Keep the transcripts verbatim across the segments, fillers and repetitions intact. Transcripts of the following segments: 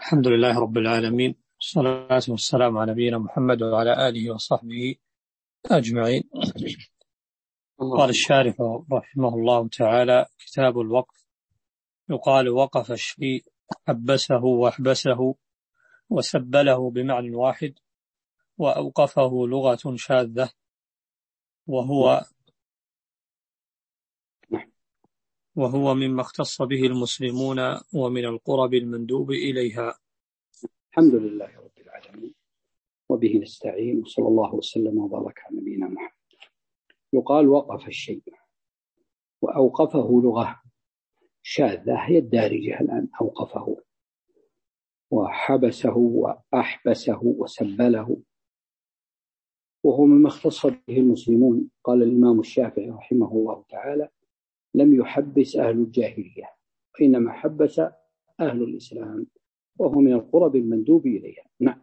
الحمد لله رب العالمين، والصلاة والسلام على نبينا محمد وعلى آله وصحبه أجمعين. قال الشارح رحمه الله تعالى: كتاب الوقف. يقال وقف الشيء، حبسه واحبسه وسبله بمعنى واحد، وأوقفه لغة شاذة، وهو وهو مما اختص به المسلمون ومن القرب المندوب إليها. الحمد لله رب العالمين، وبه نستعين، وصلى الله وسلم وبارك على نبينا محمد. يقال وقف الشيء، وأوقفه لغة شاذة هي الدارجة الآن. أوقفه وحبسه وأحبسه وسبله، وهو مما اختص به المسلمون. قال الإمام الشافعي رحمه الله تعالى: لم يحبس أهل الجاهلية، وإنما حبس أهل الإسلام، وهو من القرب المندوب إليها. نعم.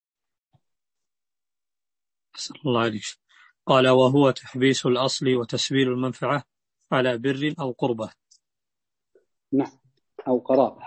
صلى الله عليه وسلم. قال: وهو تحبيس الأصل وتسبيل المنفعة على بر أو قربة. نعم، أو قرابة.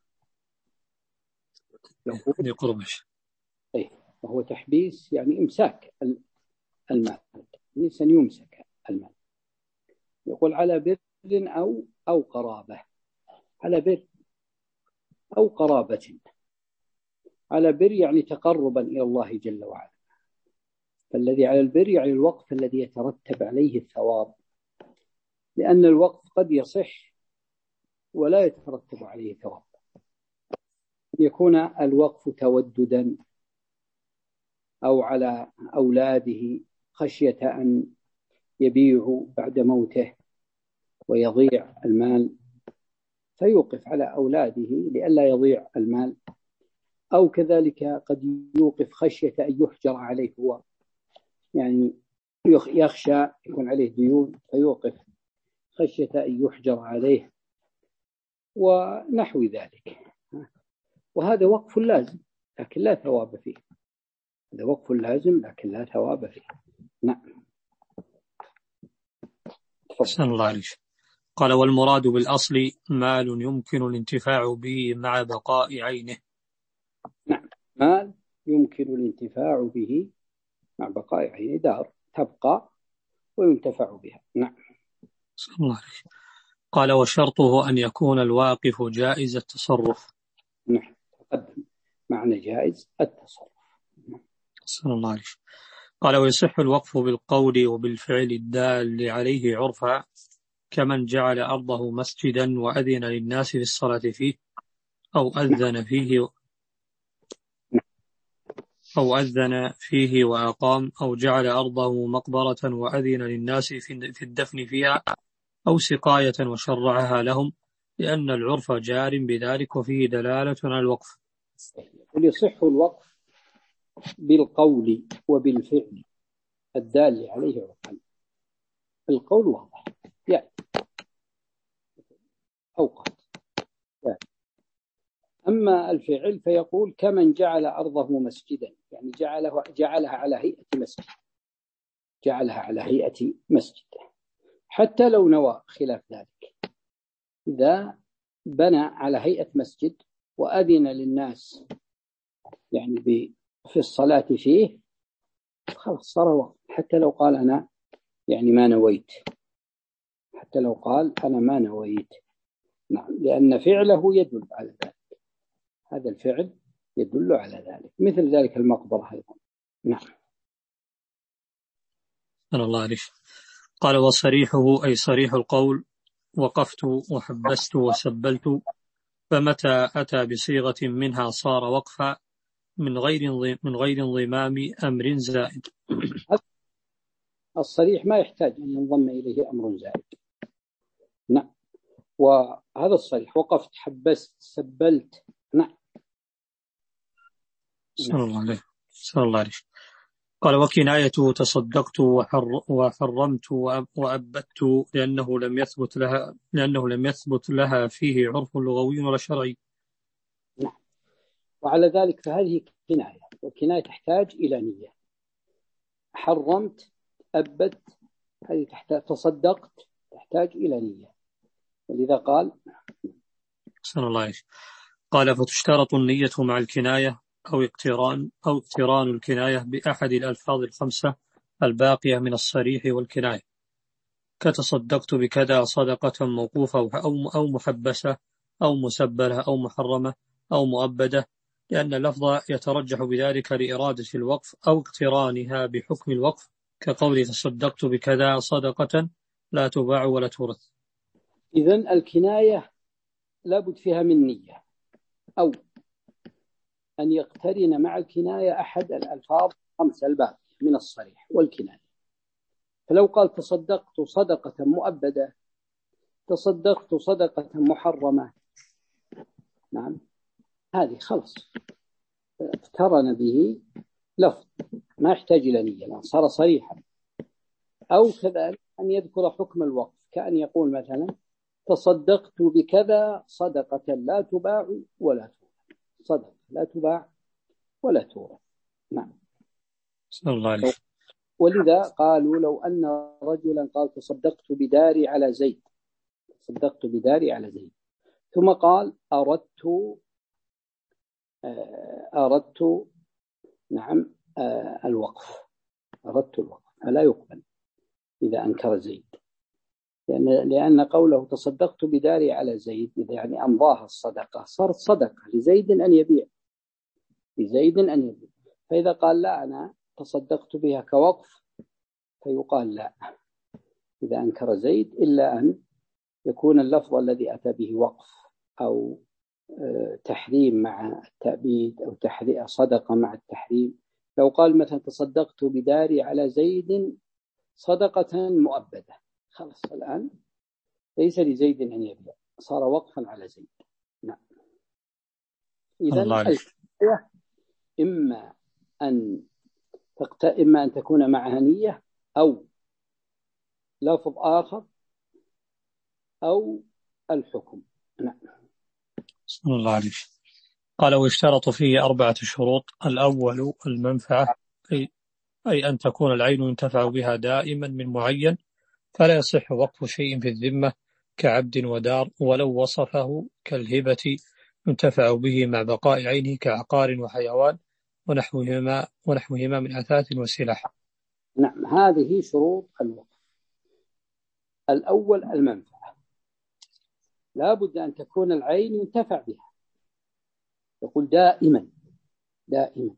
يقول قربة. أي، وهو تحبيس يعني إمساك المال، الإنسان يمسك المال. يقول على بر أو أو قرابة، على بر أو قرابة. على بر يعني تقربا إلى الله جل وعلا، فالذي على البر يعني الوقف الذي يترتب عليه الثواب، لأن الوقف قد يصح ولا يترتب عليه ثواب. يكون الوقف توددا أو على أولاده خشية أن يبيعوا بعد موته ويضيع المال، فيوقف على أولاده لئلا يضيع المال. أو كذلك قد يوقف خشية أن يحجر عليه هو، يعني يخشى يكون عليه ديون فيوقف خشية أن يحجر عليه ونحو ذلك. وهذا وقف لازم لكن لا ثواب فيه. هذا وقف لازم لكن لا ثواب فيه. نعم. أحسن الله عليك. قال: والمراد بالأصل مال يمكن الانتفاع به مع بقاء عينه. نعم، مال يمكن الانتفاع به مع بقاء عينه، دار تبقى وينتفع بها. نعم. أحسن الله عليك. قال: وشرطه أن يكون الواقف جائز التصرف. نعم، تقدم معنى جائز التصرف. أحسن الله عليك. قال: ويصح الوقف بالقول وبالفعل الدال عليه عرفا، كمن جعل أرضه مسجدا وأذن للناس للصلاة فيه، أو أذن فيه أو أذن فيه وأقام، أو جعل أرضه مقبرة وأذن للناس في الدفن فيها، أو سقاية وشرعها لهم، لأن العرف جار بذلك وفيه دلالة على الوقف. يصح الوقف بالقول وبالفعل الدال عليه عرفا. القول واضح يعني أوقات، يعني. أما الفعل فيقول كمن جعل أرضه مسجدا، يعني جعله جعلها على هيئة مسجد، جعلها على هيئة مسجد حتى لو نوى خلاف ذلك. إذا بنى على هيئة مسجد وأذن للناس يعني في الصلاة فيه، خلاص صار وقف، حتى لو قال أنا يعني ما نويت، حتى لو قال أنا ما نويت. نعم، لأن فعله يدل على ذلك. هذا الفعل يدل على ذلك، مثل ذلك المقبرة أيضا. نعم. الله عليك. قال: وصريحه أي صريح القول: وقفت وحبست وسبلت، فمتى أتى بصيغة منها صار وقفا من غير من غير انضمام أمر زائد. الصريح ما يحتاج أن ينضم إليه أمر زائد. نعم، وهذا الصريح: وقفت، حبست، سبلت. نعم. صلى الله عليه صلى الله عليه. قال: وكنايته تصدقت وحر وحرمت وأبدت، لأنه لم يثبت لها لأنه لم يثبت لها فيه عرف لغوي ولا شرعي. نعم. وعلى ذلك فهذه كناية، والكناية تحتاج إلى نية. حرمت، أبدت، هذه تحتاج، تصدقت تحتاج إلى نية، ولذا قال صلى الله عليه. قال فتشترط النية مع الكناية أو اقتران أو اقتران الكناية بأحد الألفاظ الخمسة الباقية من الصريح والكناية، كتصدقت بكذا صدقة موقوفة أو أو محبسة أو مسبلة أو محرمة أو مؤبدة، لأن اللفظ يترجح بذلك لإرادة الوقف أو اقترانها بحكم الوقف، كقول تصدقت بكذا صدقة لا تباع ولا تورث. إذن الكناية لابد فيها من نية، أو أن يقترن مع الكناية أحد الألفاظ خمسة الباقية من الصريح والكناية. فلو قال تصدقت صدقة مؤبدة، تصدقت صدقة محرمة، نعم، هذه خلص اقترن به لفظ ما يحتاج إلى نية، لأن صار صريحا. أو كذلك أن يذكر حكم الوقف، كأن يقول مثلا تصدقت بكذا صدقة لا تباع ولا تورث، صدقة لا تباع ولا تورث. نعم. صلى الله عليه. ولذا قالوا لو أن رجلا قال تصدقت بداري على زيد، تصدقت بداري على زيد، ثم قال أردت أردت نعم الوقف، أردت الوقف، فلا يقبل إذا أنكر زيد، لأن لأن قوله تصدقت بداري على زيد إذا يعني أمضاها الصدقة صارت صدقة لزيد أن يبيع، لزيد أن يبيع. فإذا قال لا أنا تصدقت بها كوقف فيقال لا إذا أنكر زيد، إلا أن يكون اللفظ الذي أتى به وقف أو تحريم مع التأبيد أو تحريم صدقة مع التحريم. لو قال مثلا تصدقت بداري على زيد صدقة مؤبدة، خلاص الآن ليس لزيد أن يبيع، صار وقفا على زيد. نعم. إذن الكناية إما أن تقت... إما أن تكون معها نية أو لفظ آخر أو الحكم. نعم. صلى الله عليه. قال ويشترط فيه أربعة شروط. الأول المنفعة، أي, أي أن تكون العين ينتفع بها دائما من معين، فلا يصح وقف شيء في الذمة كعبد ودار، ولو وصفه كالهبة ينتفع به مع بقاء عينه كعقار وحيوان ونحوهما, ونحوهما من أثاث وسلاح. نعم، هذه شروط الوقف. الأول المنفعة، لا بد أن تكون العين ينتفع بها، يقول دائما دائما،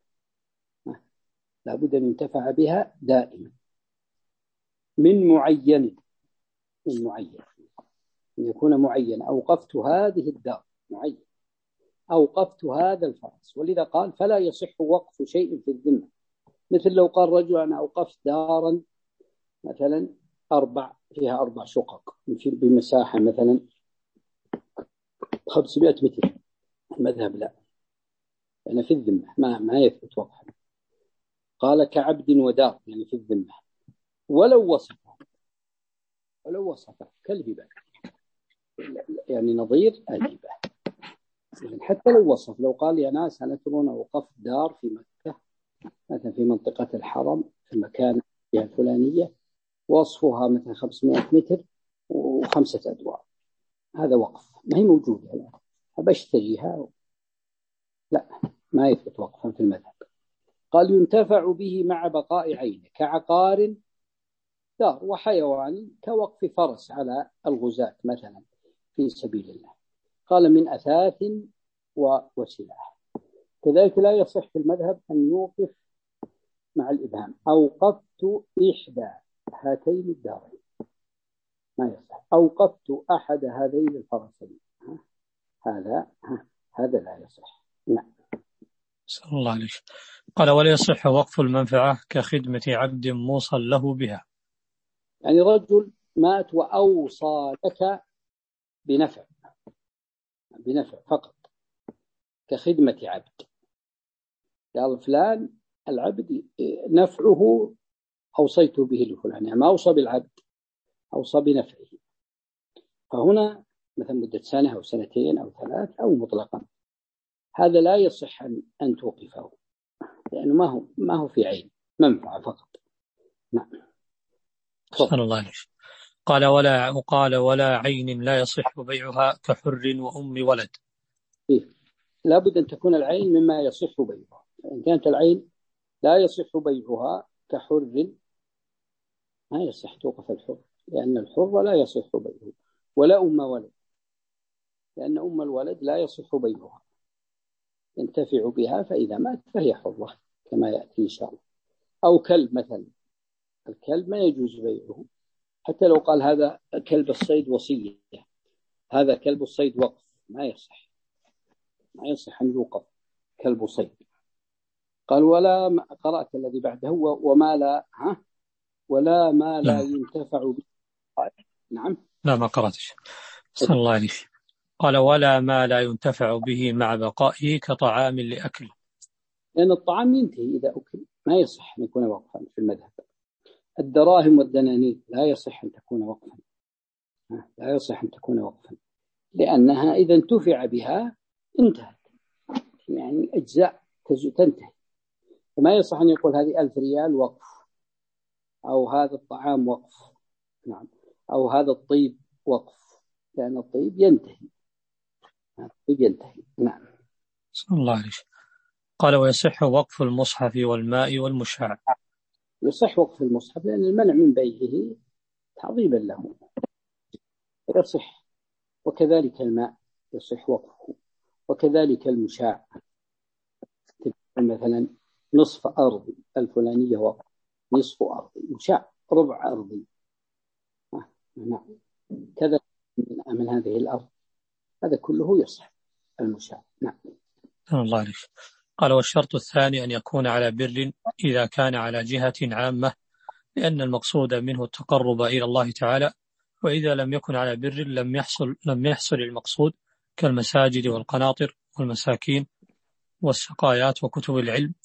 لا بد أن ينتفع بها دائما من معين، من معين أن يكون معين. أوقفت هذه الدار معين، أوقفت هذا الفرس. ولذا قال فلا يصح وقف شيء في الذمة، مثل لو قال رجل أنا أوقفت دارا مثلا أربع فيها أربع شقق بمساحة مثلا خمسمائة متر، المذهب لا، أنا في الذمة ما ما يثبت وقفا. قال كعبد ودار يعني في الذمة، ولو وصفه ولو وصفه كالهبة يعني نظير الهبة، حتى لو وصف، لو قال يا ناس أنا ترون أوقفت دار في مكة مثلا في منطقة الحرم في المكان الفلانية وصفها مثلا خمسمائة متر وخمسة أدوار، هذا وقف ما هي موجودة الآن أبشتريها، لا ما يثبت وقفا في المذهب. قال ينتفع به مع بقاء عينه كعقار دار وحيوان كوقف فرس على الغزاة مثلا في سبيل الله. قال من أثاث وسلاح. كذلك لا يصح في المذهب أن يوقف مع الإبهام أوقفت إحدى هاتين الدارين، ما يصح. أوقفت أحد هذين الفرسين، هذا هذا لا يصح. نعم. صلى الله عليه. قال ولا يصح وقف المنفعة كخدمة عبد موصى له بها، يعني رجل مات وأوصى لك بنفع بنفع فقط كخدمة عبد، قال فلان العبد نفعه أوصيت به لفلان، يعني ما أوصى بالعبد أوصى بنفعه، فهنا مثلا مدة سنة أو سنتين أو ثلاث أو مطلقا، هذا لا يصح أن توقفه لأنه ما هو ما هو في عين، منفعة فقط. نعم. صلى الله عليه. قال ولا وقال ولا عين لا يصح بيعها كحر وأم ولد. إيه؟ لابد أن تكون العين مما يصح بيعها. فإن كانت العين لا يصح بيعها كحر ما يصح توقف الحر، لأن الحر لا يصح بيعه، ولا أم ولد، لأن أم الولد لا يصح بيعها، ينتفع بها فإذا مات فهي حرة كما يأتي إن شاء الله. أو كلب مثلا، الكلب ما يجوز بيعه، حتى لو قال هذا كلب الصيد وصية، هذا كلب الصيد وقف، ما يصح، ما يصح أن يوقف كلب صيد. قال ولا قرأت الذي بعده وما لا ها ولا ما لا ينتفع به. نعم لا ما قرأتش. صلى الله عليه. قال ولا ما لا ينتفع به مع بقائه كطعام لأكل، لأن الطعام ينتهي إذا أكل، ما يصح أن يكون وقفا في المذهب. الدراهم والدنانير لا يصح أن تكون وقفا، لا يصح أن تكون وقفا، لأنها إذا انتفع بها انتهت، يعني أجزاء تنتهي، فما يصح أن يقول هذه ألف ريال وقف، أو هذا الطعام وقف، نعم، أو هذا الطيب وقف، لأن الطيب ينتهي، الطيب ينتهي. نعم. صلى الله عليه. قال ويصح وقف المصحف والماء والمشاع. يصح وقف المصحف لأن المنع من بيعه تعظيما له يصح، وكذلك الماء يصح وقفه، وكذلك المشاع، مثلا نصف أرضي الفلانية وقف، نصف أرضي مشاع، ربع أرضي، نعم، كذا من هذه الأرض، هذا كله يصح المشاع. نعم. الله عليه. قال والشرط الثاني أن يكون على بر إذا كان على جهة عامة، لأن المقصود منه التقرب إلى الله تعالى، وإذا لم يكن على بر لم يحصل لم يحصل المقصود، كالمساجد والقناطر والمساكين والسقايات وكتب العلم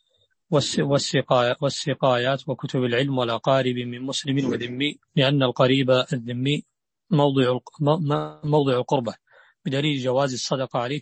والسقايات وكتب العلم والأقارب من مسلم وذمي، لأن القريب الذمي موضع موضع القربة، بدليل جواز الصدقة عليه.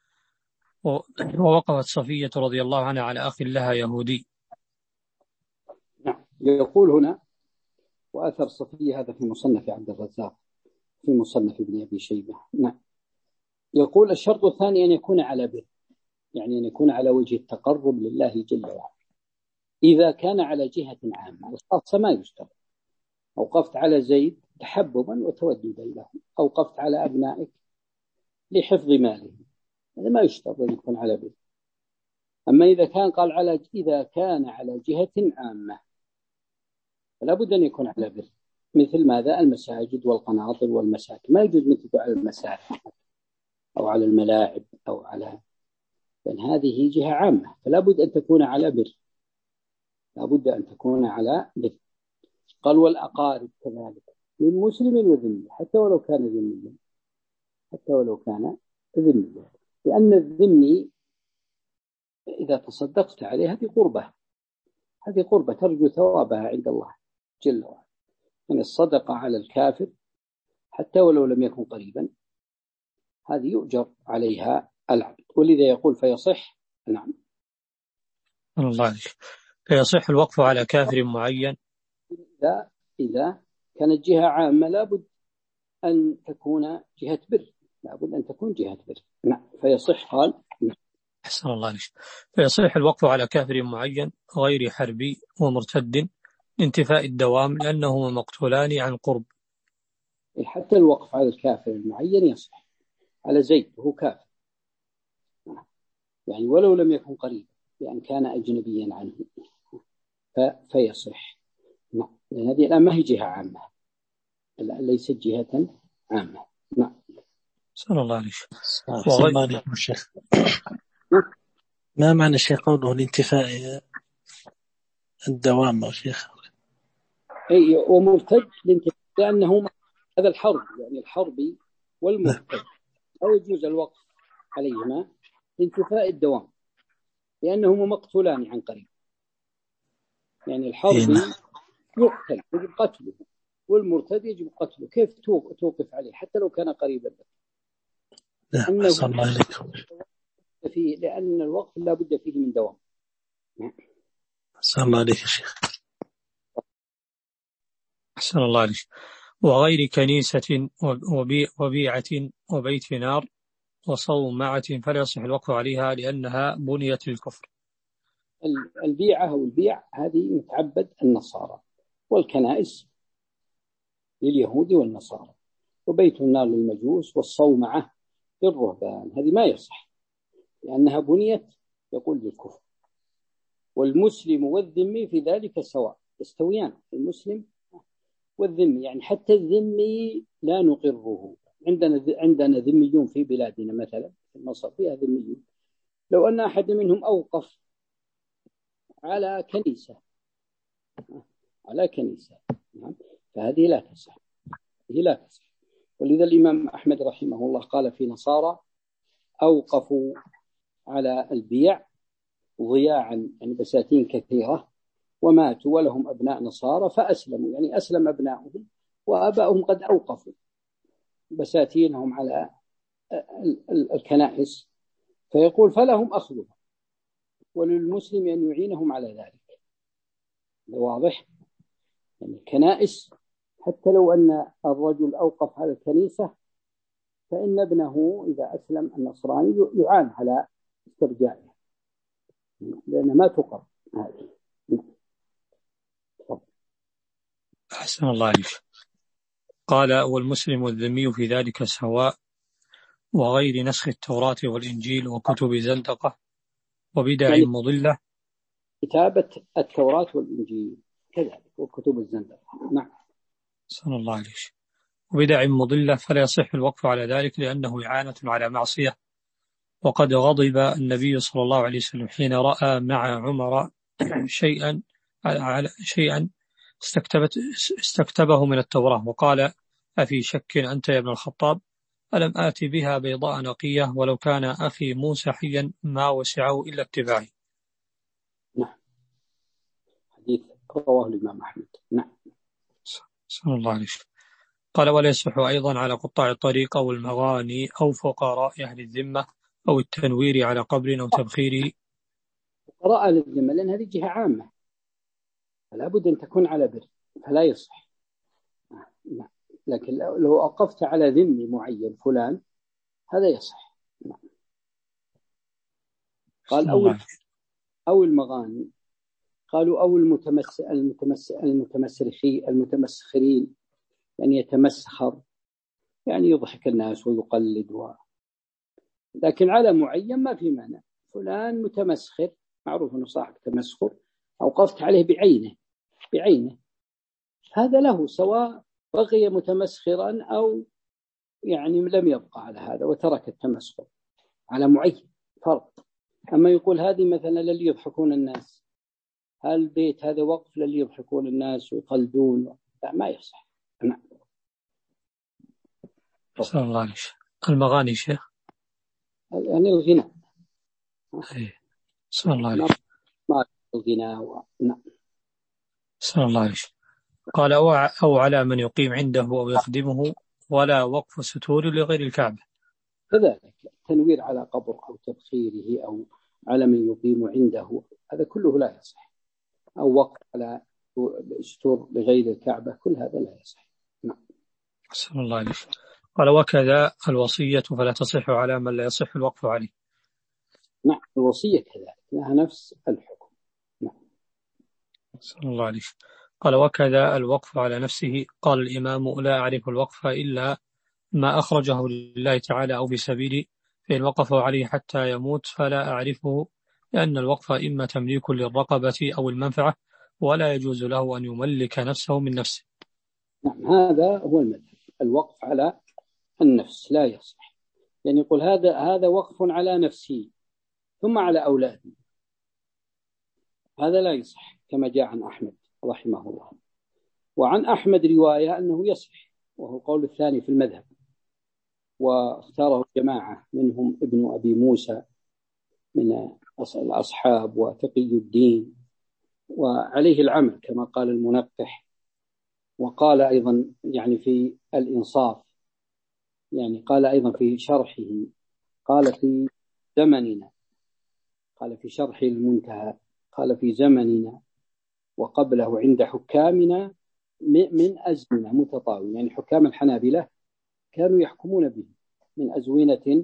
ووقفت صفية رضي الله عنها على أخ لها يهودي. نعم. يقول هنا وأثر صفية، هذا في مصنف عبد الرزاق، في مصنف ابن أبي شيبة. نعم. يقول الشرط الثاني أن يكون على بر، يعني أن يكون على وجه التقرب لله جل وعلا. إذا كان على جهة عامة، الخاصة ما يشترط. أوقفت على زيد تحببا وتوددا له، أوقفت على أبنائك لحفظ مالهم، هذا ما يشترط أن يكون على بر. أما إذا كان قال على إذا كان على جهة عامة فلا بد أن يكون على بر، مثل ماذا؟ المساجد والقناطر والمساكن، ما يجوز مثل على المساحة أو على الملاعب أو على، لأن هذه جهة عامة، فلا بد أن تكون على بر، لا بد أن تكون على بر. قال والأقارب كذلك من مسلم وذمي، حتى ولو كان ذميا، حتى ولو كان ذميا، لأن الذمي إذا تصدقت عليه هذه قربة، هذه قربة ترجو ثوابها عند الله جل وعلا. يعني الصدقة على الكافر حتى ولو لم يكن قريبا هذه يؤجر عليها العبد، ولذا يقول فيصح. نعم. الله عليك. فيصح الوقف على كافر معين إذا إذا كانت جهة عامة لابد أن تكون جهة بر، لابد أن تكون جهة بر. نعم. فيصح. قال أحسن الله عليك. فيصح الوقف على كافر معين غير حربي ومرتد لانتفاء الدوام، لأنهما مقتولان عن قرب. حتى الوقف على الكافر المعين يصح، على زيد وهو كافر، يعني ولو لم يكن قريب، لأن كان أجنبيا عنه، فيصح. نعم. لأن هذه الآن ما هي جهة عامة، ليست جهة عامة. نعم. صلى الله عليه. صلى الله عليه الشيخ. ما معنى الشيخ قوله الانتفاء الدوام يا شيخ؟ أي ومرتد لأنه هذا الحرب، يعني الحربي والمرتد لا يجوز الوقف عليهما لانتفاء الدوام، لأنهما مقتولان عن قريب، يعني الحربي يقتل يجب قتله، والمرتد يجب قتله، كيف توقف عليه حتى لو كان قريبا؟ لا صلى الله عليكم. فيه لأن الوقف لا بد فيه من دوام. صلى الله عليك يا شيخ. أحسن الله عليك. وغير كنيسة وبيعة وبيت نار وصومعة فلا يصح الوقف عليها لأنها بنيت للكفر. البيعة أو البيع هذه متعبد النصارى، والكنائس لليهود والنصارى، وبيت النار للمجوس، والصومعة للرهبان. هذه ما يصح لأنها بنيت يقول للكفر. والمسلم والذمي في ذلك سواء، يستويان المسلم والذمي، يعني حتى الذمي لا نقره. عندنا عندنا ذميون في بلادنا، مثلا في مصر فيها ذميون، لو أن أحد منهم أوقف على كنيسة على كنيسة فهذه لا تصح، هي لا تصح. ولذا الإمام أحمد رحمه الله قال في نصارى أوقفوا على البيع ضياعا، يعني بساتين كثيرة، وماتوا ولهم أبناء نصارى فأسلموا، يعني أسلم أبنائهم وآبائهم قد أوقفوا بساتينهم على الكنائس، فيقول فلهم أخذها، وللمسلم أن يعينهم على ذلك. واضح؟ يعني الكنائس حتى لو أن الرجل أوقف على الكنيسة فإن ابنه إذا أسلم النصراني يعان على استرجاعه، لأن ما تقر هذه. أحسن الله عليك. قال والمسلم والذمي في ذلك سواء، وغير نسخ التوراة والإنجيل وكتب زندقة وبدع يعني مضلة. كتابة التوراة والإنجيل كذلك وكتب الزندقة. نعم. أحسن الله عليك. وبدع مضلة فلا يصح الوقف على ذلك لأنه إعانة على معصية. وقد غضب النبي صلى الله عليه وسلم حين رأى مع عمر شيئا على شيئا استكتبت استكتبه من التوراة، وقال أفي شك أنت يا ابن الخطاب؟ ألم آتي بها بيضاء نقية ولو كان أخي موسى حيا ما وسعه إلا اتباعي. نعم. حديث رواه الإمام أحمد. نعم. صلى الله عليه وسلم. قال ولا يصح أيضا على قطاع الطريق أو المغاني أو فقراء أهل الذمة أو التنوير على قبر أو تبخيره. فقراء أهل الذمة لأن هذه جهة عامة فلا بد أن تكون على بر، فلا يصح. نعم. لكن لو أوقفت على ذمي معين فلان هذا يصح. نعم. قال أو أو المغاني، قالوا أو المتمس المتمس المتمسخين المتمسخرين، يعني يتمسخر يعني يضحك الناس ويقلد و... لكن على معين ما في مانع. فلان متمسخر معروف أنه صاحب تمسخر، أوقفت عليه بعينه بعينه هذا له، سواء بقي متمسخرا أو يعني لم يبقى على هذا وترك التمسخر، على معين فرق. أما يقول هذه مثلا للي يضحكون الناس، هل البيت هذا وقف للي يضحكون الناس ويقلدون؟ لا ما يصح. نعم. صلى الله عليه وسلم. المغاني شيخ يعني الغناء. صلى الله عليه وسلم. ما الغناء و... نعم. صلى الله عليه وسلم. قال أو على من يقيم عنده أو يخدمه، ولا وقف ستور لغير الكعبة. كذلك تنوير على قبر أو تبخيره أو على من يقيم عنده، هذا كله لا يصح. أو وقف على ستور لغير الكعبة، كل هذا لا يصح. نعم. صلى الله عليه وسلم. قال وكذا الوصية فلا تصح على من لا يصح الوقف عليه. نعم. الوصية كذلك لها نفس الحكم. نعم. صلى الله عليه وسلم. قال وكذا الوقف على نفسه. قال الإمام لا أعرف الوقف إلا ما أخرجه لله تعالى أو بسبيله، فإن وقفوا عليه حتى يموت فلا أعرفه، لأن الوقف إما تمليك للرقبة أو المنفعة، ولا يجوز له أن يملك نفسه من نفسه. نعم. هذا هو المذهب، الوقف على النفس لا يصح. يعني يقول هذا هذا وقف على نفسي ثم على أولادي، هذا لا يصح كما جاء عن أحمد رحمه الله. وعن أحمد رواية أنه يصح، وهو القول الثاني في المذهب، واختاره جماعة منهم ابن أبي موسى من الأصحاب وتقي الدين، وعليه العمل كما قال المنقح. وقال أيضا يعني في الإنصاف، يعني قال أيضا في شرحه، قال في زمننا، قال في شرح المنتهى، قال في زمننا وقبله عند حكامنا من أزمنة متطاولة، يعني حكام الحنابلة كانوا يحكمون به من أزمنة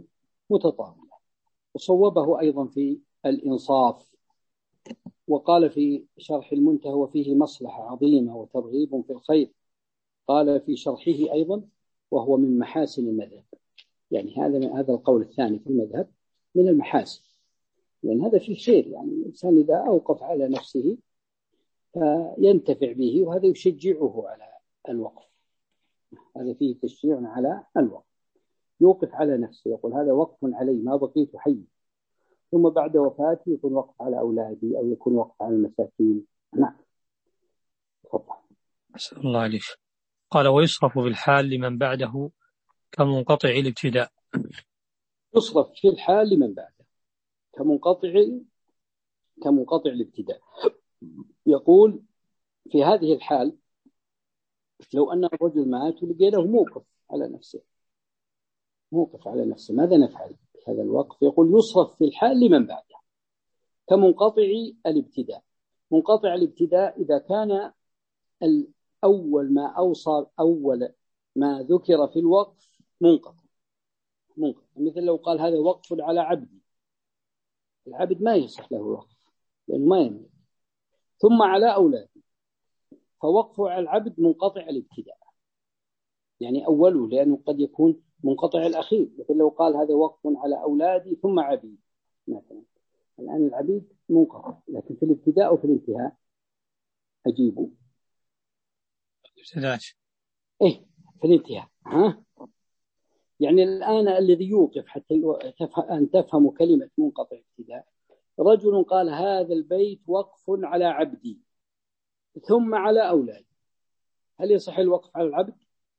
متطاولة. وصوبه أيضا في الإنصاف، وقال في شرح المنتهى وفيه مصلحة عظيمة وترغيب في الخير. قال في شرحه أيضا وهو من محاسن المذهب، يعني هذا هذا القول الثاني في المذهب من المحاسن، لأن هذا فيه خير. يعني الإنسان إذا أوقف على نفسه فينتفع به، وهذا يشجعه على الوقف. هذا فيه تشجيع على الوقف، يوقف على نفسه، يقول هذا وقف علي ما بقيت حي، ثم بعد وفاتي يكون وقف على أولادي أو يكون وقف على المساكين. نعم تفضل. أسأل الله عليك. قال ويصرف بالحال لمن بعده كمنقطع الابتداء. يصرف في الحال لمن بعده كمنقطع كمنقطع الابتداء. يقول في هذه الحال لو أن الرجل مات ولقي له موقف على نفسه، موقف على نفسه، ماذا نفعل بهذا الوقف؟ يقول يصرف في الحال لمن بعده كمنقطع الابتداء. منقطع الابتداء إذا كان الأول ما أوصى أول ما ذكر في الوقف منقطع منقطع مثل لو قال هذا وقف على عبدي، العبد ما يصح له وقف لأنه ما يملك، ثم على أولادي، فوقفه على العبد منقطع الابتداء، يعني أوله، لأنه قد يكون منقطع الأخير. مثل لو قال هذا وقف على أولادي ثم عبيد مثلا، الآن العبيد منقطع، لكن في الابتداء وفي الانتهاء أجيبه الابتداء إيه في الانتهاء. ها يعني الآن الذي يوقف حتى أن تفهموا كلمة منقطع ابتداء، رجل قال هذا البيت وقف على عبدي ثم على أولادي، هل يصح الوقف على العبد؟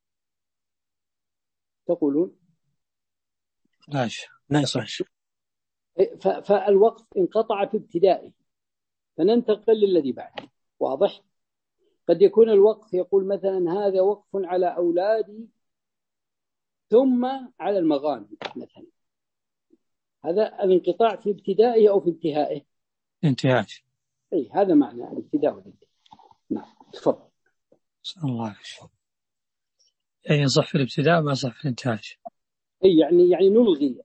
تقولون لا لا يصح. فالوقف انقطع في ابتدائه، فننتقل للذي بعده. واضح؟ قد يكون الوقف يقول مثلا هذا وقف على أولادي ثم على المغانم مثلا، هذا الانقطاع في ابتدائه أو في انتهائه؟ انتهاء. أي هذا معنى الابتداء والانتهاء. نعم تفضل. صلى الله عليه وسلم. يعني يصح في الابتداء ما يصح في الانتهاء. أي يعني يعني نلغي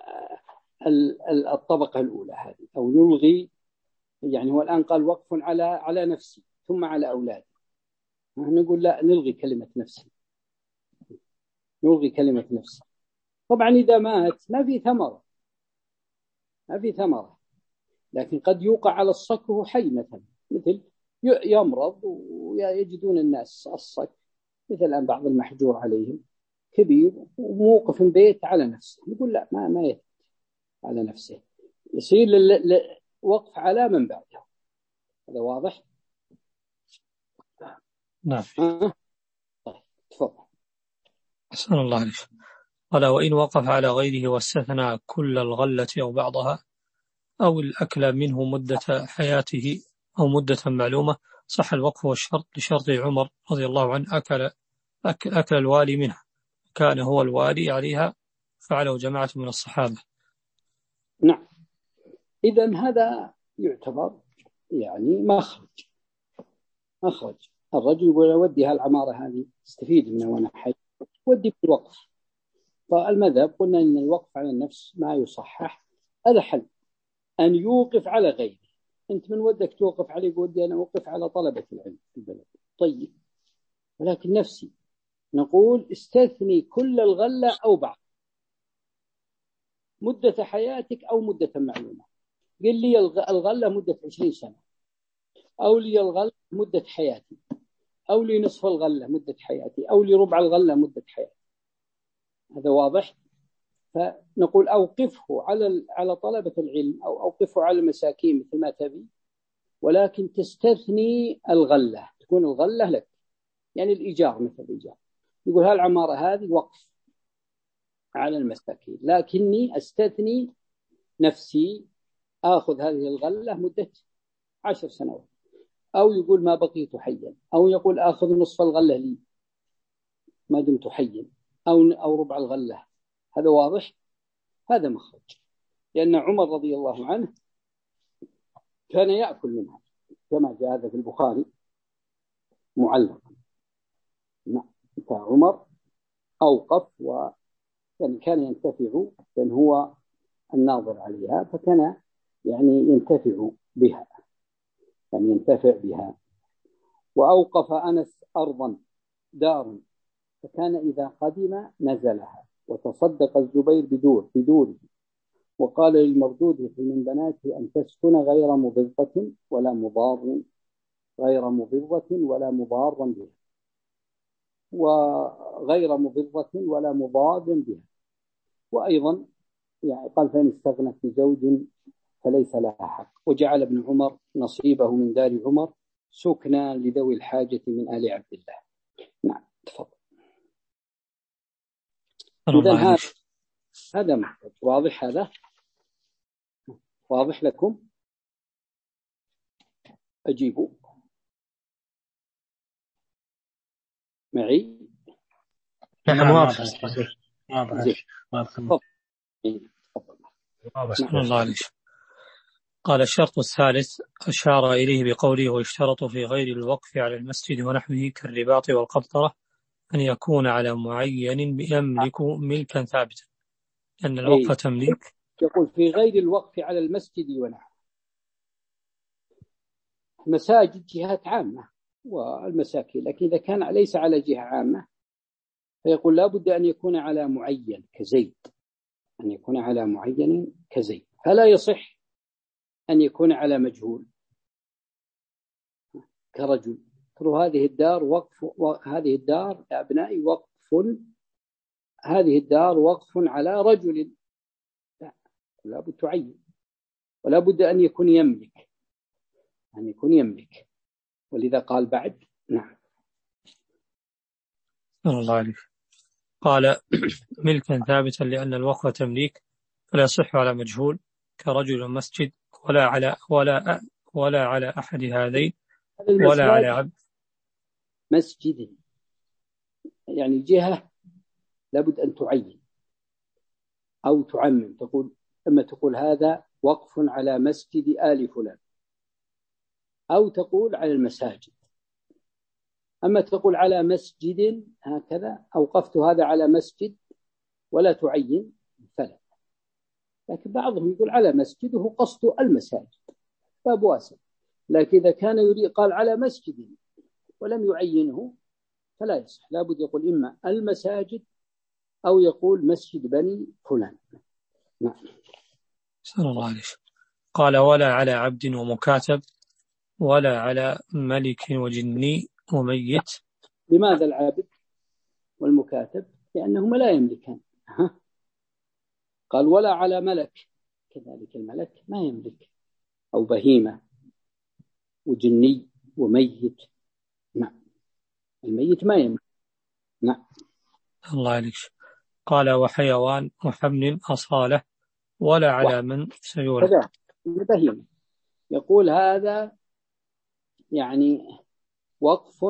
الطبقة الأولى هذه، أو نلغي، يعني هو الآن قال وقف على على نفسي ثم على أولادي، نقول لا نلغي كلمة نفسي، نلغي كلمة نفسي. طبعا إذا مات ما في ثمرة، ما في ثمرة، لكن قد يوقع على الصك وهو حي مثلا، مثل يمرض ويجدون الناس الصك، مثل الآن بعض المحجور عليهم كبير وموقف بيت على نفسه، نقول لا ما ما يثبت على نفسه، يصير وقف على من بعده. هذا واضح؟ نعم. آه. طيب تفضل. أسأل الله عليك. قال وإن وقف على غيره واستثنى كل الغلة أو بعضها أو الأكل منه مدة حياته أو مدة معلومة صح الوقف والشرط لشرط عمر رضي الله عنه أكل أكل, أكل الوالي منها، كان هو الوالي عليها، فعله جماعة من الصحابة. نعم، إذن هذا يعتبر يعني مخرج مخرج الرجل يقول ودي هالعمارة هذه استفيد منها وأنا حي، ودي بالوقف. فالمذهب قلنا أن الوقف على النفس ما يصحح، هذا حل أن يوقف على غيره. أنت من ودك توقف عليه، ودي أنا أوقف على طلبة العلم في البلد، طيب، ولكن نفسي نقول استثني كل الغلة أو بعض، مدة حياتك أو مدة معلومة. قل لي الغلة مدة عشرين سنة، أو لي الغلة مدة حياتي، أو لي نصف الغلة مدة حياتي، أو لي ربع الغلة مدة حياتي. هذا واضح؟ فنقول أوقفه على على طلبة العلم أو أوقفه على المساكين مثل ما تبي، ولكن تستثني الغلة، تكون الغلة لك، يعني الإيجار مثل الإيجار. يقول هالعمارة هذه وقف على المساكين، لكني أستثني نفسي، آخذ هذه الغلة مدة عشر سنوات، أو يقول ما بقيت حيا، أو يقول آخذ نصف الغلة لي ما دمت حيا، أو أو ربع الغلة. هذا واضح؟ هذا مخرج، لأن عمر رضي الله عنه كان يأكل منها كما جاء هذا في البخاري معلقا. فعمر أوقف يعني كان ينتفع لأن هو الناظر عليها، فكان يعني ينتفع بها، يعني ينتفع بها. وأوقف أنس أرضا دار، فكان إذا قدم نزلها، وتصدق الزبير بدور بدوره، وقال للمردود من بناته أن تسكن غير مضرة ولا مضار غير مضرة ولا مضار بها، وغير مضرة ولا مضار بها. وأيضا يعني قال فإن استغنت بزوج فليس لها حق. وجعل ابن عمر نصيبه من دار عمر سكنا لذوي الحاجة من آل عبد الله. نعم تفضل. إذن هذا هذا محتاج واضح. هذا واضح لكم؟ أجيبوا معي. نعم واضح. واضح. واضح. الله عليك. قال الشرط الثالث أشار إليه بقوله ويشترط في غير الوقف على المسجد ونحوه كالرباط والقبطرة أن يكون على معين يملك ملكا ثابتا، أن الوقف تمليك. يقول في غير الوقف على المسجد ونحوه. مساجد جهات عامة والمساكين، لكن إذا كان ليس على جهة عامة فيقول لا بد أن يكون على معين كزيد، أن يكون على معين كزيد. فلا يصح أن يكون على مجهول كرجل. هذه الدار وقف، هذه الدار يا أبنائي وقف، هذه الدار وقف على رجل. لا، لا بد تعين، ولا بد أن يكون يملك، أن يكون يملك. ولذا قال بعد. نعم الله عليك. قال ملكا ثابتا لأن الوقف تمليك، فلا يصح على مجهول كرجل مسجد، ولا على ولا ولا على أحد هذين، ولا على عبد. مسجد يعني جهة لابد أن تعين أو تعمم، تقول أما تقول هذا وقف على مسجد آل فلان، أو تقول على المساجد. أما تقول على مسجد هكذا أوقفت هذا على مسجد ولا تعين فلا. لكن بعضهم يقول على مسجد وهو قصد المساجد، باب واسع. لكن إذا كان يريد قال على مسجد ولم يعينه فلا يصح، لابد يقول إما المساجد أو يقول مسجد بني فلان. نعم. صلى الله عليه. قال ولا على عبد ومكاتب، ولا على ملك وجني وميت. لماذا العبد والمكاتب؟ لأنهما لا يملكان. قال ولا على ملك، كذلك الملك ما يملك، أو بهيمة وجني وميت. نعم الميت ما يملك. نعم الله عليك. قال وحيوان وحمل أصالة، ولا على من سيولد. كذا البهيمة يقول هذا يعني وقف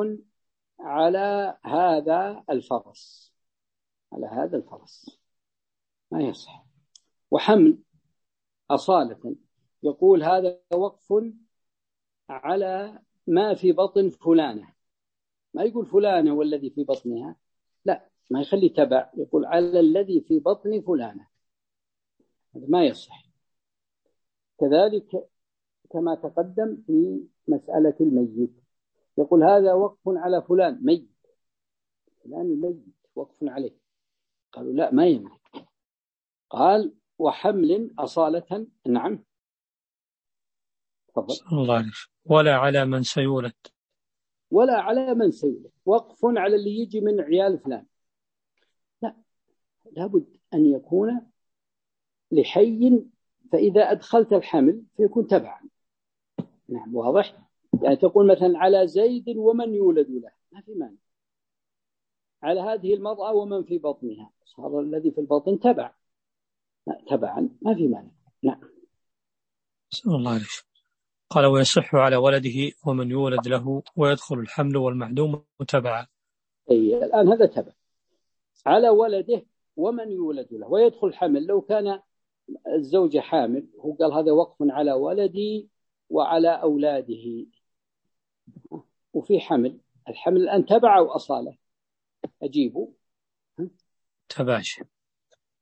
على هذا الفرس، على هذا الفرس ما يصح. وحمل أصالة يقول هذا وقف على ما في بطن فلانة، ما يقول فلانة والذي في بطنها، لا ما يخلي تبع، يقول على الذي في بطن فلانة، هذا ما يصح. كذلك كما تقدم في مسألة الميت، يقول هذا وقف على فلان ميت، فلان الميت وقف عليه، قالوا لا ما يملك. قال وحمل أصالة. نعم تفضل. الله عليك. ولا على من سيولد، ولا على من سيولد، وقف على اللي يجي من عيال فلان، لا، لابد أن يكون لحي، فإذا أدخلت الحمل فيكون تبعا. نعم واضح. يعني تقول مثلا على زيد ومن يولد له، ما في مانع. على هذه المرأة ومن في بطنها، صار الذي في البطن تبع، تبعا ما في مانع. نعم صلى الله عليه. قال ويصح على ولده ومن يولد له، ويدخل الحمل والمعدوم تبعا. أي الآن هذا تبع على ولده ومن يولد له، ويدخل الحمل. لو كان الزوجة حامل هو قال هذا وقف على ولدي وعلى أولاده، وفي حمل، الحمل الآن تبع وأصالة، أجيبه تباش.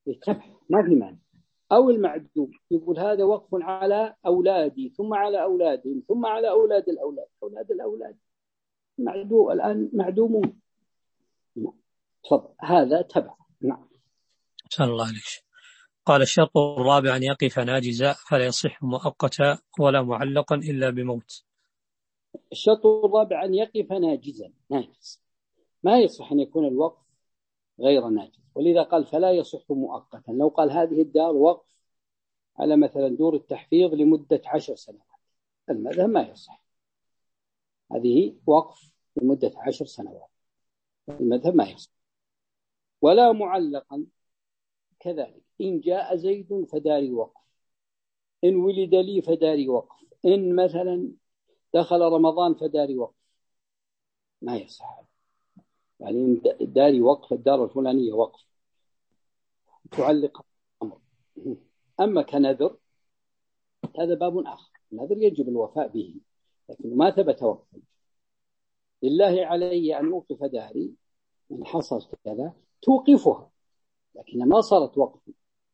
يتبع ما في مانع. أو المعدوم يقول هذا وقف على أولادي ثم على أولادهم ثم على أولاد الأولاد أولاد الأولاد معدوم الآن معدومون. تفضل هذا تبع. نعم. أحسن الله عليك. قال الشرط الرابع أن يقف ناجزا فلا يصح مؤقتا ولا معلقا إلا بموت. الشرط الرابع أن يقف ناجزا ناجز، ما يصح أن يكون الوقف غير ناجز، ولذا قال فلا يصح مؤقتا. لو قال هذه الدار وقف على مثلا دور التحفيظ لمدة عشر سنوات، المذهب ما يصح. هذه وقف لمدة عشر سنوات، المذهب ما يصح. ولا معلقا كذلك، إن جاء زيد فداري وقف، إن ولد لي فداري وقف، إن مثلا دخل رمضان فداري وقف، ما يصح. يعني داري وقف الدار الفلانية وقف تعلق الأمر. أما كنذر هذا باب آخر، النذر يجب الوفاء به لكن ما ثبت وقفا. لله علي أن أوقف داري إن حصل كذا توقفها، لكن ما صارت وقفا،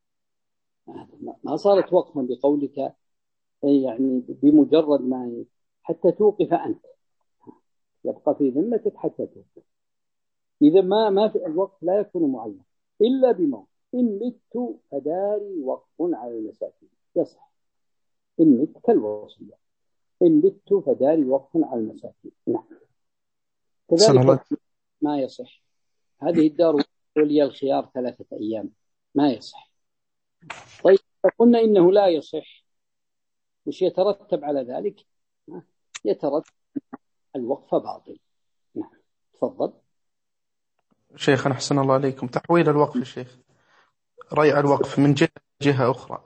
ما صارت وقفا بقولك يعني بمجرد ما حتى توقف أنت، يبقى في ذمتك حتى توقف. إذا ما ما في الوقف لا يكون معلق إلا بموت. إن مت فداري وقف على المساكين يصح، إن مت كالوصية، إن مت فداري وقف على المساكين. نعم. كذلك ما يصح هذه الدار ولي الخيار ثلاثة أيام، ما يصح. طيب قلنا إنه لا يصح، وش يترتب على ذلك؟ يترتب الوقف باطل. نعم. تفضل شيخ. أحسن الله عليكم. تحويل الوقف يا شيخ، ريع الوقف من جهة جهة أخرى،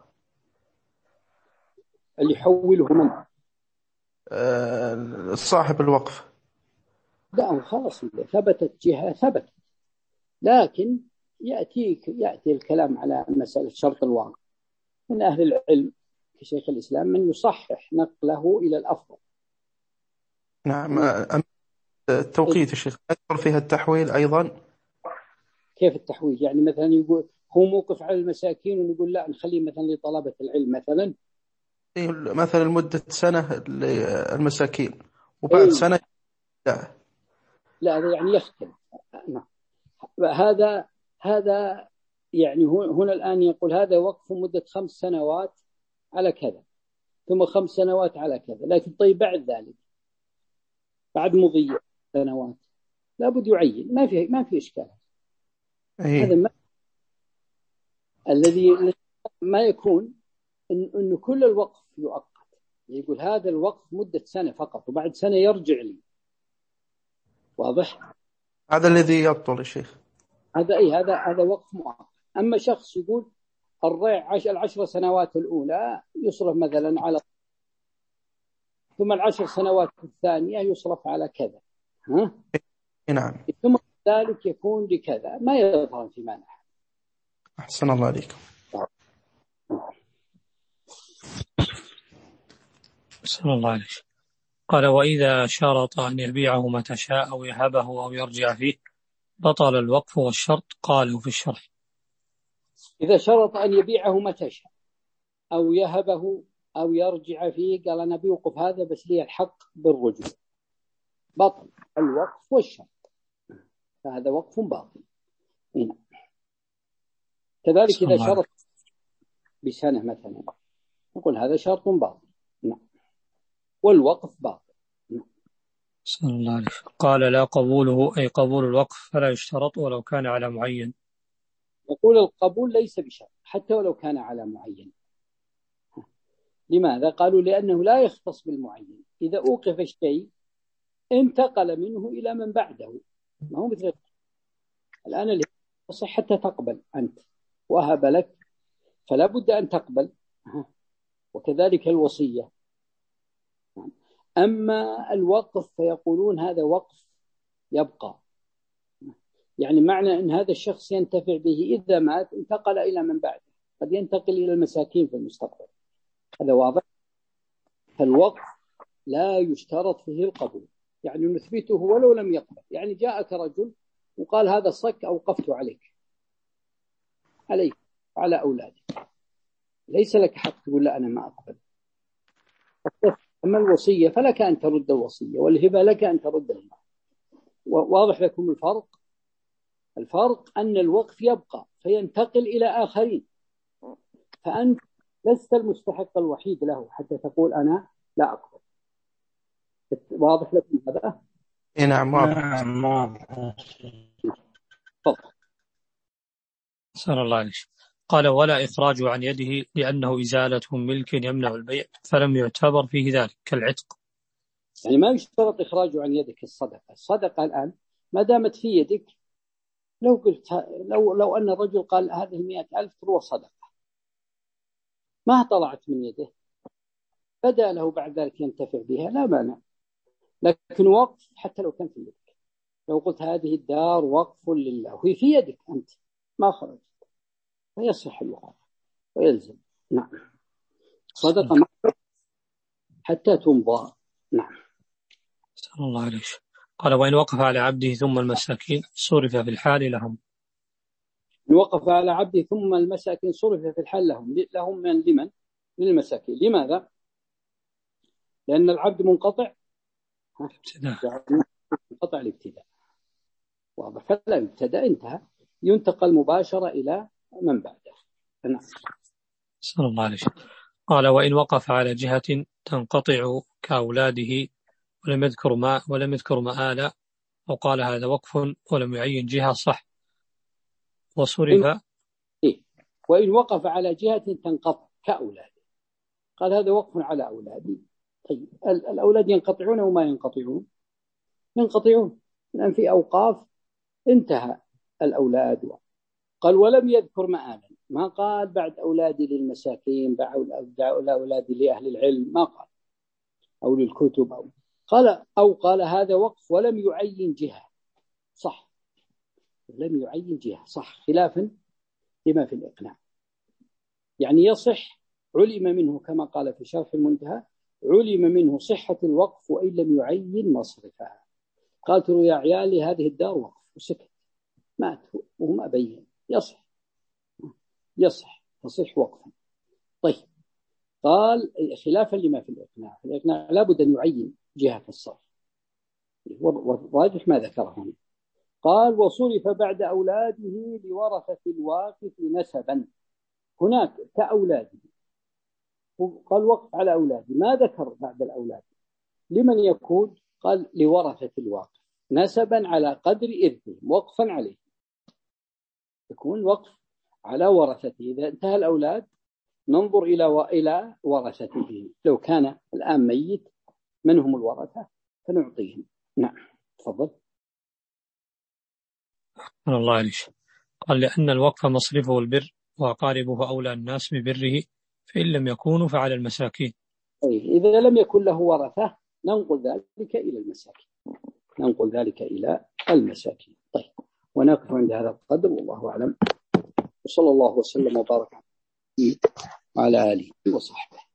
اللي يحوله من؟ أه صاحب الوقف. لا خلاص ثبتت جهة ثبتت، لكن يأتيك يأتي الكلام على مسألة شرط الواقع من أهل العلم كشيخ الإسلام من يصحح نقله إلى الأفضل. نعم. التوقيت يا شيخ أذكر فيها التحويل أيضا. كيف التحويل؟ يعني مثلا يقول هو موقف على المساكين ونقول لا نخليه مثلا لطلبة العلم مثلا، مثلا لمدة سنة للمساكين وبعد أي. سنة لا لا هذا يعني يختلف. هذا هذا يعني هنا الآن يقول هذا وقف مدة خمس سنوات على كذا ثم خمس سنوات على كذا، لكن طيب بعد ذلك بعد مضي سنوات لابد يعين، ما في ما في إشكال. أيه. هذا ما الذي ما يكون إن إنه كل الوقف يؤقت، يقول هذا الوقف مدة سنة فقط وبعد سنة يرجع لي. واضح؟ هذا الذي يبطل يا شيخ. هذا أي هذا هذا وقف مؤقت. أما شخص يقول الريع عش العشر سنوات الأولى يصرف مثلا على، ثم العشر سنوات الثانية يصرف على كذا، ها؟ نعم. ثم ذلك يكون لكذا، ما يظهر في مانع. أحسن الله عليكم. أحسن الله عليك. قال وإذا شرط أن يبيعه متى شاء أو يهبه أو يرجع فيه بطل الوقف والشرط. قالوا في الشرح إذا شرط أن يبيعه متى شاء أو يهبه أو يرجع فيه، قال أنا بيوقف هذا بس لي الحق بالرجوع، بطل الوقف والشرط، فهذا وقف باطل. هنا كذلك إذا شرط بسنة مثلا نقول هذا شرط باطل. نعم. والوقف باطل. نعم. صلى الله عليه. قال لا قبوله أي قبول الوقف فلا يشترط ولو كان على معين. يقول القبول ليس بشرط حتى ولو كان على معين. لماذا؟ قالوا لأنه لا يختص بالمعين، إذا أوقف الشيء انتقل منه إلى من بعده، ما هو مثل الآن اللي يصح حتى تقبل أنت وهب لك فلا بد أن تقبل، وكذلك الوصية. أما الوقف فيقولون هذا وقف يبقى، يعني معنى أن هذا الشخص ينتفع به إذا مات انتقل إلى من بعده، قد ينتقل إلى المساكين في المستقبل، هذا واضح. فالوقف لا يشترط فيه القبول، يعني نثبته ولو لم يقبل. يعني جاءك رجل وقال هذا الصك أوقفت عليك عليك على أولادك، ليس لك حق تقول لا أنا ما أقبل. أما الوصية فلك أن ترد الوصية، والهبة لك أن ترد الهبة. واضح لكم الفرق؟ الفرق أن الوقف يبقى فينتقل إلى آخرين، فأنت لست المستحق الوحيد له حتى تقول أنا لا أقبل. واضح لكم هذا؟ نعم واضح. نعم واضح. تفضل. سأل الله عليك. قال ولا إخراج عن يده لأنه إزالة ملك يمنع البيع فلم يعتبر فيه ذلك كالعتق. يعني ما يشترط إخراجه عن يدك الصدقة. الصدقة الآن ما دامت في يدك، لو قلت لو لو أن الرجل قال هذه المئة ألف تروح صدقة، ما طلعت من يده، بدأ له بعد ذلك ينتفع بها لا مانع. لكن وقف حتى لو كان في يدك، لو قلت هذه الدار وقف لله وهي في يدك أنت ما خرجت، فيصح الوقف ويلزم. نعم، صدقة حتى تمضى. نعم. سأل الله عليك. قال وإن وقف على عبده ثم المساكين صرف في الحال لهم. إن وقف على عبده ثم المساكين صرف في الحال لهم. لهم من لمن؟ للمساكين. لماذا؟ لأن العبد منقطع منقطع الابتداء، واضح، فلا يبتدأ انتهى، ينتقل مباشرة إلى من بعده. نعم. سأل الله عليك. قال وإن وقف على جهة تنقطع كأولاده ولم يذكر ما ولم يذكر مآل وقال هذا وقف ولم يعين جهة صح وصرف. إيه؟ وإن وقف على جهة تنقطع كأولاده قال هذا وقف على أولادي. طيب الأولاد ينقطعون وما ينقطعون؟ ينقطعون، لأن في أوقاف انتهى الأولاد. قال ولم يذكر مآلا، ما قال بعد أولادي للمساكين، بعد أولادي لأهل العلم، ما قال، أو للكتب، أو قال أو قال هذا وقف ولم يعين جهة صح. لم يعين جهة صح، خلافا لما في الإقناع. يعني يصح، علم منه كما قال في شرح المنتهى، علم منه صحة الوقف وإن لم يعين مصرفها. قالت له يا عيالي هذه الدار وقف وسكت، مات وهو ما بين، يصح يصح تصح وقفا. طيب قال خلافا لما في الإقناع، في الإقناع لابد أن يعين جهة الصرف، والراجح ما ذكره هنا. قال وصرف بعد أولاده لورثة الواقف نسبا، هناك كأولاده، قال وقف على أولاده، ما ذكر بعد الأولاد لمن يكون؟ قال لورثة الواقف نسبا على قدر إرثهم، وقفا عليه، يكون وقف على ورثته. إذا انتهى الأولاد ننظر إلى وإلى ورثته، لو كان الآن ميت من هم الورثة فنعطيهم. نعم تفضل. الله عليك. قال لأن الوقف مصرفه البر وأقاربه أولى الناس ببره فإن لم يكونوا فعلى المساكين. أي إذا لم يكن له ورثة ننقل ذلك إلى المساكين، ننقل ذلك إلى المساكين. طيب ونقف عند هذا القدر، والله أعلم، وصلى الله وسلم وبارك على آله وصحبه.